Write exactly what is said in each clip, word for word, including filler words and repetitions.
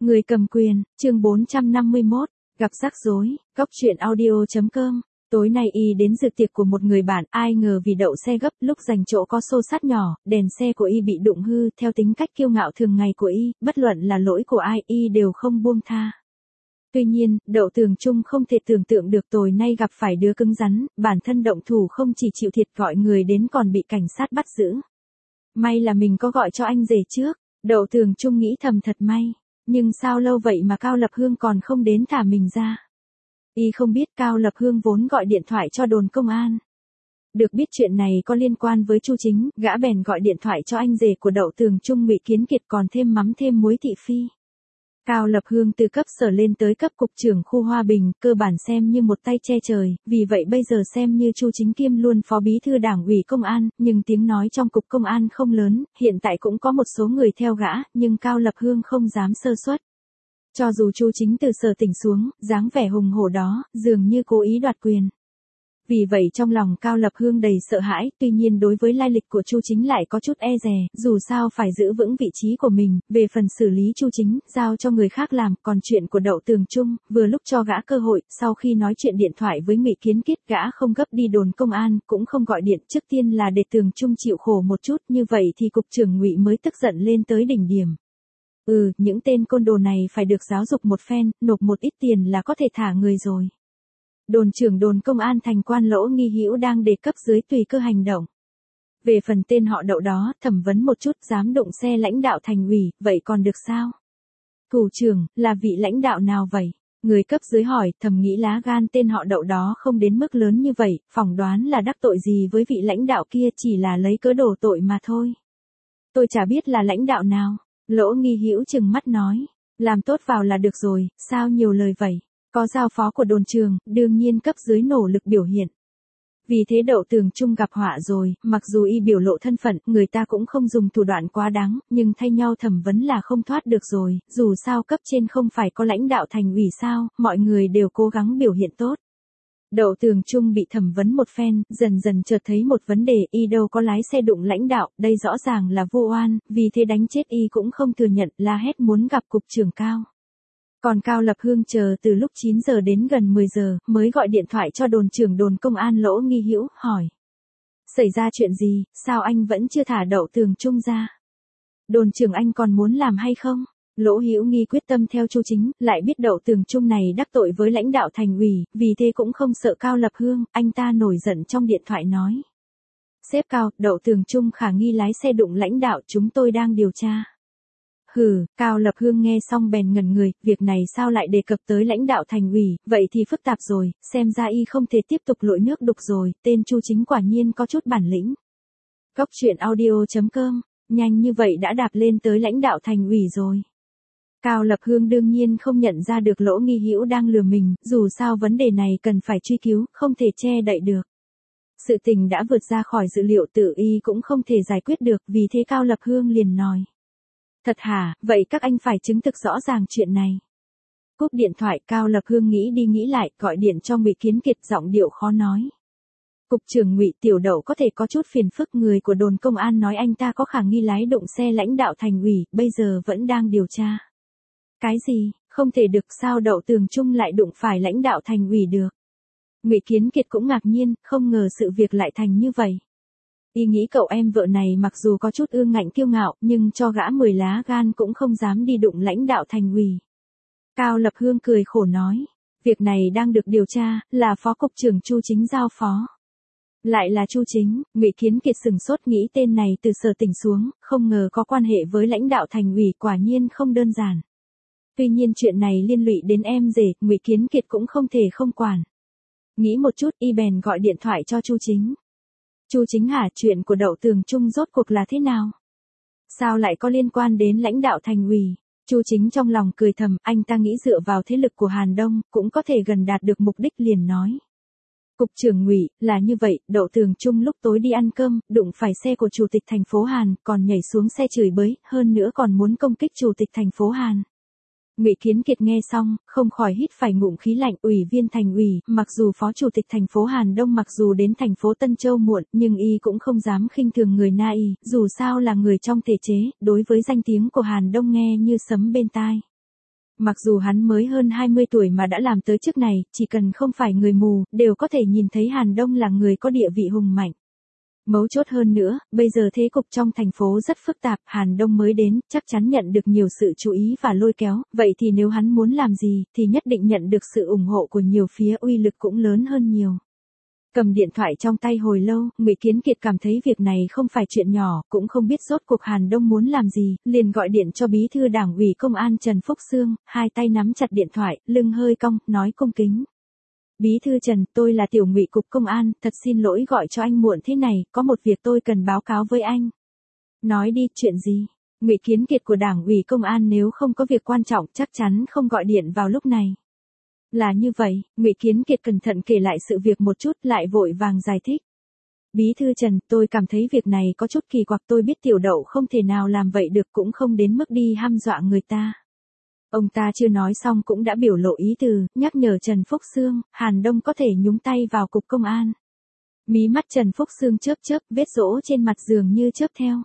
Người cầm quyền, chương bốn trăm năm mươi mốt, gặp rắc rối, góc truyện audio.com. Tối nay y đến dự tiệc của một người bạn, ai ngờ vì đậu xe gấp, lúc giành chỗ có xô xát nhỏ, đèn xe của y bị đụng hư, theo tính cách kiêu ngạo thường ngày của y, bất luận là lỗi của ai, y đều không buông tha. Tuy nhiên, Đậu Tường Trung không thể tưởng tượng được tối nay gặp phải đứa cứng rắn, bản thân động thủ không chỉ chịu thiệt gọi người đến còn bị cảnh sát bắt giữ. May là mình có gọi cho anh rể trước, Đậu Tường Trung nghĩ thầm thật may. Nhưng sao lâu vậy mà Cao Lập Hương còn không đến thả mình ra? Y không biết Cao Lập Hương vốn gọi điện thoại cho đồn công an. Được biết chuyện này có liên quan với Chu Chính, gã bèn gọi điện thoại cho anh rể của Đậu Tường Trung Ngụy Kiến Kiệt còn thêm mắm thêm muối thị phi. Cao Lập Hương từ cấp sở lên tới cấp cục trưởng khu Hoa Bình, cơ bản xem như một tay che trời, vì vậy bây giờ xem như Chu Chính kiêm luôn phó bí thư đảng ủy công an, nhưng tiếng nói trong cục công an không lớn, hiện tại cũng có một số người theo gã, nhưng Cao Lập Hương không dám sơ suất. Cho dù Chu Chính từ sở tỉnh xuống, dáng vẻ hùng hổ đó, dường như cố ý đoạt quyền. Vì vậy trong lòng Cao Lập Hương đầy sợ hãi, tuy nhiên đối với lai lịch của Chu Chính lại có chút e dè, dù sao phải giữ vững vị trí của mình, về phần xử lý Chu Chính, giao cho người khác làm, còn chuyện của Đậu Tường Trung, vừa lúc cho gã cơ hội, sau khi nói chuyện điện thoại với Ngụy Kiến Kiệt, gã không gấp đi đồn công an, cũng không gọi điện, trước tiên là để Tường Trung chịu khổ một chút, như vậy thì cục trưởng Ngụy mới tức giận lên tới đỉnh điểm. Ừ, những tên côn đồ này phải được giáo dục một phen, nộp một ít tiền là có thể thả người rồi. Đồn trưởng đồn công an thành Quan Lỗ Nghi Hữu đang đề cấp dưới tùy cơ hành động. Về phần tên họ Đậu đó, thẩm vấn một chút dám đụng xe lãnh đạo thành ủy, vậy còn được sao? Thủ trưởng, là vị lãnh đạo nào vậy? Người cấp dưới hỏi, thầm nghĩ lá gan tên họ Đậu đó không đến mức lớn như vậy, phỏng đoán là đắc tội gì với vị lãnh đạo kia, chỉ là lấy cớ đổ tội mà thôi. Tôi chả biết là lãnh đạo nào. Lỗ Nghi Hữu trừng mắt nói, làm tốt vào là được rồi, sao nhiều lời vậy? Có giao phó của đồn trường, đương nhiên cấp dưới nỗ lực biểu hiện. Vì thế Đậu Tường Trung gặp họa rồi, mặc dù y biểu lộ thân phận, người ta cũng không dùng thủ đoạn quá đáng, nhưng thay nhau thẩm vấn là không thoát được rồi, dù sao cấp trên không phải có lãnh đạo thành ủy sao, mọi người đều cố gắng biểu hiện tốt. Đậu Tường Trung bị thẩm vấn một phen, dần dần chợt thấy một vấn đề, y đâu có lái xe đụng lãnh đạo, đây rõ ràng là vô oan, vì thế đánh chết y cũng không thừa nhận, la hét muốn gặp cục trưởng Cao. Còn Cao Lập Hương chờ từ lúc chín giờ đến gần mười giờ, mới gọi điện thoại cho đồn trưởng đồn công an Lỗ Nghi Hữu, hỏi. Xảy ra chuyện gì, sao anh vẫn chưa thả Đậu Tường Trung ra? Đồn trưởng anh còn muốn làm hay không? Lỗ Hữu Nghi quyết tâm theo Chu Chính, lại biết Đậu Tường Trung này đắc tội với lãnh đạo thành ủy, vì thế cũng không sợ Cao Lập Hương, anh ta nổi giận trong điện thoại nói. Sếp Cao, Đậu Tường Trung khả nghi lái xe đụng lãnh đạo, chúng tôi đang điều tra. Hừ, Cao Lập Hương nghe xong bèn ngẩn người, việc này sao lại đề cập tới lãnh đạo thành ủy, vậy thì phức tạp rồi, xem ra y không thể tiếp tục lội nước đục rồi, tên Chu Chính quả nhiên có chút bản lĩnh. Góc truyện audio.com, nhanh như vậy đã đạp lên tới lãnh đạo thành ủy rồi. Cao Lập Hương đương nhiên không nhận ra được Lỗ Nghi Hữu đang lừa mình, dù sao vấn đề này cần phải truy cứu, không thể che đậy được. Sự tình đã vượt ra khỏi dự liệu tự y cũng không thể giải quyết được, vì thế Cao Lập Hương liền nói. Thật hả, vậy các anh phải chứng thực rõ ràng chuyện này. Cúp điện thoại, Cao Lập Hương nghĩ đi nghĩ lại, gọi điện cho Ngụy Kiến Kiệt, giọng điệu khó nói. Cục trưởng Ngụy, tiểu Đậu có thể có chút phiền phức, người của đồn công an nói anh ta có khả nghi lái đụng xe lãnh đạo thành ủy, bây giờ vẫn đang điều tra. Cái gì, không thể được, sao Đậu Tường Trung lại đụng phải lãnh đạo thành ủy được? Ngụy Kiến Kiệt cũng ngạc nhiên, không ngờ sự việc lại thành như vậy. Y nghĩ cậu em vợ này mặc dù có chút ương ngạnh kiêu ngạo, nhưng cho gã mười lá gan cũng không dám đi đụng lãnh đạo thành ủy. Cao Lập Hương cười khổ nói, việc này đang được điều tra, là phó cục trưởng Chu Chính giao phó. Lại là Chu Chính, Ngụy Kiến Kiệt sừng sốt nghĩ tên này từ sở tỉnh xuống, không ngờ có quan hệ với lãnh đạo thành ủy, quả nhiên không đơn giản. Tuy nhiên chuyện này liên lụy đến em rể, Ngụy Kiến Kiệt cũng không thể không quản. Nghĩ một chút, y bèn gọi điện thoại cho Chu Chính. Chu Chính hả, chuyện của Đậu Tường Trung rốt cuộc là thế nào? Sao lại có liên quan đến lãnh đạo thành ủy? Chu Chính trong lòng cười thầm, anh ta nghĩ dựa vào thế lực của Hàn Đông, cũng có thể gần đạt được mục đích, liền nói. Cục trưởng Ngụy, là như vậy, Đậu Tường Trung lúc tối đi ăn cơm, đụng phải xe của chủ tịch thành phố Hàn, còn nhảy xuống xe chửi bới, hơn nữa còn muốn công kích chủ tịch thành phố Hàn. Ngụy Kiến Kiệt nghe xong, không khỏi hít phải ngụm khí lạnh, ủy viên thành ủy, mặc dù phó chủ tịch thành phố Hàn Đông mặc dù đến thành phố Tân Châu muộn, nhưng y cũng không dám khinh thường người na y, dù sao là người trong thể chế, đối với danh tiếng của Hàn Đông nghe như sấm bên tai. Mặc dù hắn mới hơn hai mươi tuổi mà đã làm tới chức này, chỉ cần không phải người mù, đều có thể nhìn thấy Hàn Đông là người có địa vị hùng mạnh. Mấu chốt hơn nữa, bây giờ thế cục trong thành phố rất phức tạp, Hàn Đông mới đến, chắc chắn nhận được nhiều sự chú ý và lôi kéo, vậy thì nếu hắn muốn làm gì, thì nhất định nhận được sự ủng hộ của nhiều phía, uy lực cũng lớn hơn nhiều. Cầm điện thoại trong tay hồi lâu, Ngụy Kiến Kiệt cảm thấy việc này không phải chuyện nhỏ, cũng không biết rốt cuộc Hàn Đông muốn làm gì, liền gọi điện cho bí thư Đảng ủy Công an Trần Phúc Xương, hai tay nắm chặt điện thoại, lưng hơi cong, nói cung kính. Bí thư Trần, tôi là tiểu Ngụy cục công an, thật xin lỗi gọi cho anh muộn thế này, có một việc tôi cần báo cáo với anh. Nói đi, chuyện gì? Ngụy Kiến Kiệt của Đảng ủy Công an nếu không có việc quan trọng chắc chắn không gọi điện vào lúc này. Là như vậy, Ngụy Kiến Kiệt cẩn thận kể lại sự việc một chút lại vội vàng giải thích. Bí thư Trần, tôi cảm thấy việc này có chút kỳ quặc, tôi biết Tiểu Đậu không thể nào làm vậy được, cũng không đến mức đi hăm dọa người ta. Ông ta chưa nói xong cũng đã biểu lộ ý từ, nhắc nhở Trần Phúc Xương, Hàn Đông có thể nhúng tay vào cục công an. Mí mắt Trần Phúc Xương chớp chớp, vết rỗ trên mặt dường như chớp theo.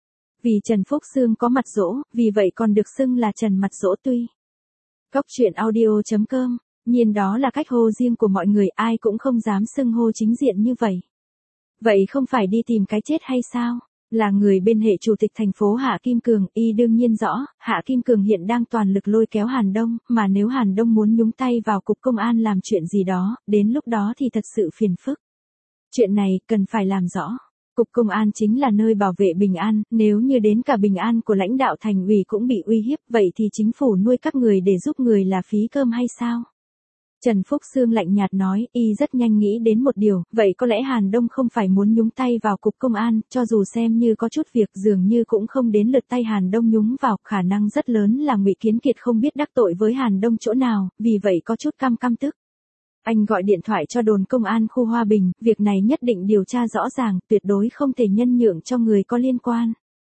Vì Trần Phúc Xương có mặt rỗ, vì vậy còn được xưng là Trần mặt rỗ tuy. Cóc truyện audio chấm com, nhiên đó là cách hô riêng của mọi người, ai cũng không dám xưng hô chính diện như vậy. Vậy không phải đi tìm cái chết hay sao? Là người bên hệ chủ tịch thành phố Hạ Kim Cường, y đương nhiên rõ, Hạ Kim Cường hiện đang toàn lực lôi kéo Hàn Đông, mà nếu Hàn Đông muốn nhúng tay vào cục công an làm chuyện gì đó, đến lúc đó thì thật sự phiền phức. Chuyện này cần phải làm rõ. Cục công an chính là nơi bảo vệ bình an, nếu như đến cả bình an của lãnh đạo thành ủy cũng bị uy hiếp, vậy thì chính phủ nuôi các người để giúp người là phí cơm hay sao? Trần Phúc Xương lạnh nhạt nói, y rất nhanh nghĩ đến một điều, vậy có lẽ Hàn Đông không phải muốn nhúng tay vào cục công an, cho dù xem như có chút việc dường như cũng không đến lượt tay Hàn Đông nhúng vào, khả năng rất lớn là Ngụy Kiến Kiệt không biết đắc tội với Hàn Đông chỗ nào, vì vậy có chút căm căm tức. Anh gọi điện thoại cho đồn công an khu Hoa Bình, việc này nhất định điều tra rõ ràng, tuyệt đối không thể nhân nhượng cho người có liên quan.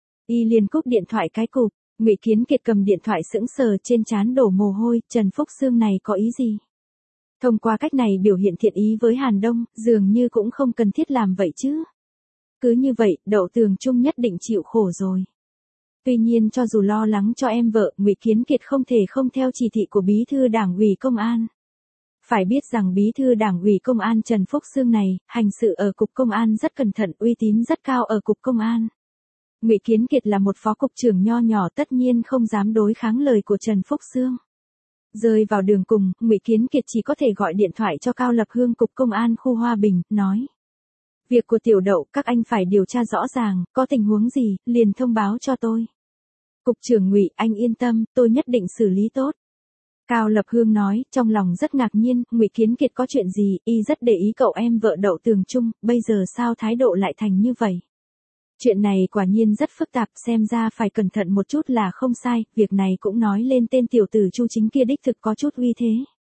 Y liền cúp điện thoại cái cục, Ngụy Kiến Kiệt cầm điện thoại sững sờ, trên trán đổ mồ hôi, Trần Phúc Xương này có ý gì? Thông qua cách này biểu hiện thiện ý với Hàn Đông, dường như cũng không cần thiết làm vậy chứ. Cứ như vậy, Đậu Tường Trung nhất định chịu khổ rồi. Tuy nhiên cho dù lo lắng cho em vợ, Ngụy Kiến Kiệt không thể không theo chỉ thị của bí thư Đảng ủy Công an. Phải biết rằng bí thư Đảng ủy Công an Trần Phúc Xương này, hành sự ở cục công an rất cẩn thận, uy tín rất cao ở cục công an. Ngụy Kiến Kiệt là một phó cục trưởng nho nhỏ, tất nhiên không dám đối kháng lời của Trần Phúc Xương. Rơi vào đường cùng, Ngụy Kiến Kiệt chỉ có thể gọi điện thoại cho Cao Lập Hương cục công an khu Hoa Bình, nói. Việc của Tiểu Đậu, các anh phải điều tra rõ ràng, có tình huống gì, liền thông báo cho tôi. Cục trưởng Ngụy, anh yên tâm, tôi nhất định xử lý tốt. Cao Lập Hương nói, trong lòng rất ngạc nhiên, Ngụy Kiến Kiệt có chuyện gì, y rất để ý cậu em vợ Đậu Tường Trung, bây giờ sao thái độ lại thành như vậy? Chuyện này quả nhiên rất phức tạp, xem ra phải cẩn thận một chút là không sai, việc này cũng nói lên tên tiểu tử Chu Chính kia đích thực có chút uy thế.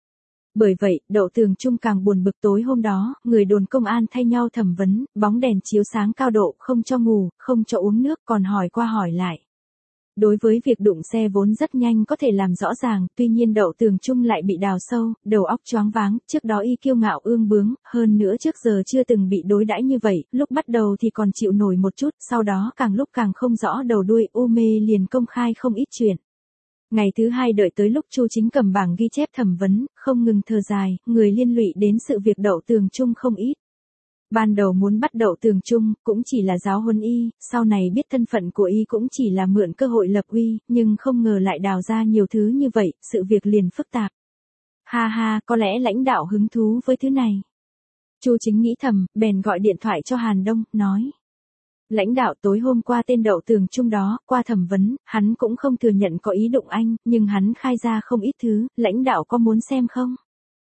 Bởi vậy, Đậu Tường Trung càng buồn bực, tối hôm đó, người đồn công an thay nhau thẩm vấn, bóng đèn chiếu sáng cao độ, không cho ngủ, không cho uống nước, còn hỏi qua hỏi lại. Đối với việc đụng xe vốn rất nhanh có thể làm rõ ràng, tuy nhiên Đậu Tường Trung lại bị đào sâu, đầu óc choáng váng, trước đó y kiêu ngạo ương bướng, hơn nữa trước giờ chưa từng bị đối đãi như vậy, lúc bắt đầu thì còn chịu nổi một chút, sau đó càng lúc càng không rõ đầu đuôi, u mê liền công khai không ít chuyện. Ngày thứ hai đợi tới lúc Chu Chính cầm bảng ghi chép thẩm vấn, không ngừng thở dài, người liên lụy đến sự việc Đậu Tường Trung không ít. Ban đầu muốn bắt Đậu Tường Trung, cũng chỉ là giáo huấn y, sau này biết thân phận của y cũng chỉ là mượn cơ hội lập uy, nhưng không ngờ lại đào ra nhiều thứ như vậy, sự việc liền phức tạp. Ha ha, có lẽ lãnh đạo hứng thú với thứ này. Chu Chính nghĩ thầm, bèn gọi điện thoại cho Hàn Đông, nói. Lãnh đạo, tối hôm qua tên Đậu Tường Trung đó, qua thẩm vấn, hắn cũng không thừa nhận có ý đụng anh, nhưng hắn khai ra không ít thứ, lãnh đạo có muốn xem không?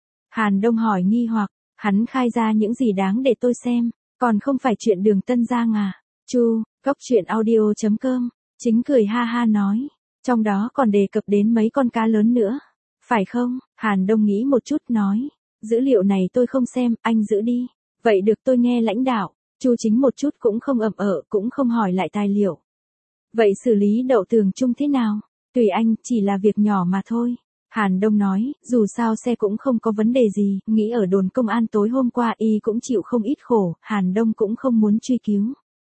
Hàn Đông hỏi nghi hoặc. Hắn khai ra những gì đáng để tôi xem, còn không phải chuyện Đường Tân Giang à? Chu, cóc truyện audio chấm com, Chính cười ha ha nói, trong đó còn đề cập đến mấy con cá lớn nữa, phải không? Hàn Đông nghĩ một chút nói, dữ liệu này tôi không xem, anh giữ đi. Vậy được, tôi nghe lãnh đạo. Chu Chính một chút cũng không ậm ờ, cũng không hỏi lại tài liệu. Vậy xử lý Đậu Tường Trung thế nào? Tùy anh, chỉ là việc nhỏ mà thôi. Hàn Đông nói, dù sao xe cũng không có vấn đề gì, nghĩ ở đồn công an tối hôm qua y cũng chịu không ít khổ, Hàn Đông cũng không muốn truy cứu.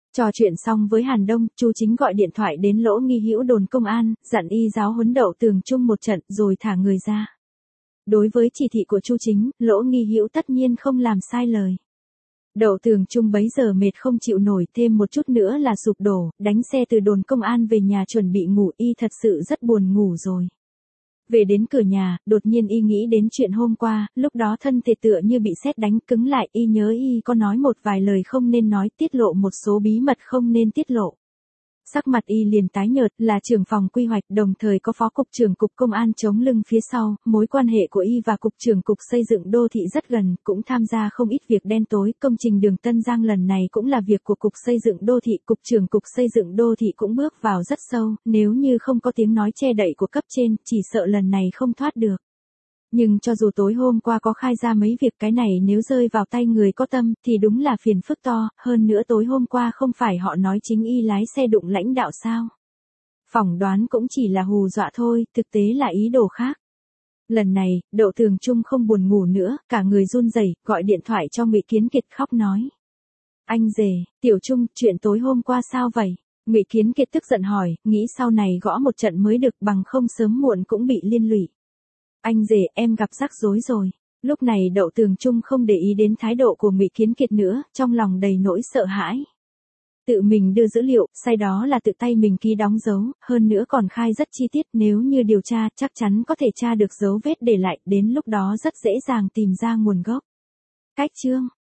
Trò chuyện xong với Hàn Đông, Chu Chính gọi điện thoại đến Lỗ Nghi Hữu đồn công an, dặn y giáo huấn Đậu Tường Trung một trận rồi thả người ra. Đối với chỉ thị của Chu Chính, Lỗ Nghi Hữu tất nhiên không làm sai lời. Đậu Tường Trung bấy giờ mệt không chịu nổi, thêm một chút nữa là sụp đổ, đánh xe từ đồn công an về nhà chuẩn bị ngủ, y thật sự rất buồn ngủ rồi. Về đến cửa nhà, đột nhiên y nghĩ đến chuyện hôm qua, lúc đó thân thể tựa như bị sét đánh cứng lại, y nhớ y có nói một vài lời không nên nói, tiết lộ một số bí mật không nên tiết lộ. Sắc mặt y liền tái nhợt, là trưởng phòng quy hoạch, đồng thời có phó cục trưởng cục công an chống lưng phía sau, mối quan hệ của y và cục trưởng cục xây dựng đô thị rất gần, cũng tham gia không ít việc đen tối, công trình đường Tân Giang lần này cũng là việc của cục xây dựng đô thị, cục trưởng cục xây dựng đô thị cũng bước vào rất sâu, nếu như không có tiếng nói che đậy của cấp trên, chỉ sợ lần này không thoát được. Nhưng cho dù tối hôm qua có khai ra mấy việc, cái này nếu rơi vào tay người có tâm, thì đúng là phiền phức to, hơn nữa tối hôm qua không phải họ nói chính y lái xe đụng lãnh đạo sao. Phỏng đoán cũng chỉ là hù dọa thôi, thực tế là ý đồ khác. Lần này, Đậu Tường Trung không buồn ngủ nữa, cả người run rẩy, gọi điện thoại cho Ngụy Kiến Kiệt khóc nói. Anh rể, Tiểu Trung, chuyện tối hôm qua sao vậy? Ngụy Kiến Kiệt tức giận hỏi, nghĩ sau này gõ một trận mới được, bằng không sớm muộn cũng bị liên lụy. Anh rể, em gặp rắc rối rồi. Lúc này Đậu Tường Trung không để ý đến thái độ của Ngụy Kiến Kiệt nữa, trong lòng đầy nỗi sợ hãi. Tự mình đưa dữ liệu, sai đó là tự tay mình ký đóng dấu, hơn nữa còn khai rất chi tiết, nếu như điều tra chắc chắn có thể tra được dấu vết để lại, đến lúc đó rất dễ dàng tìm ra nguồn gốc. Cách chương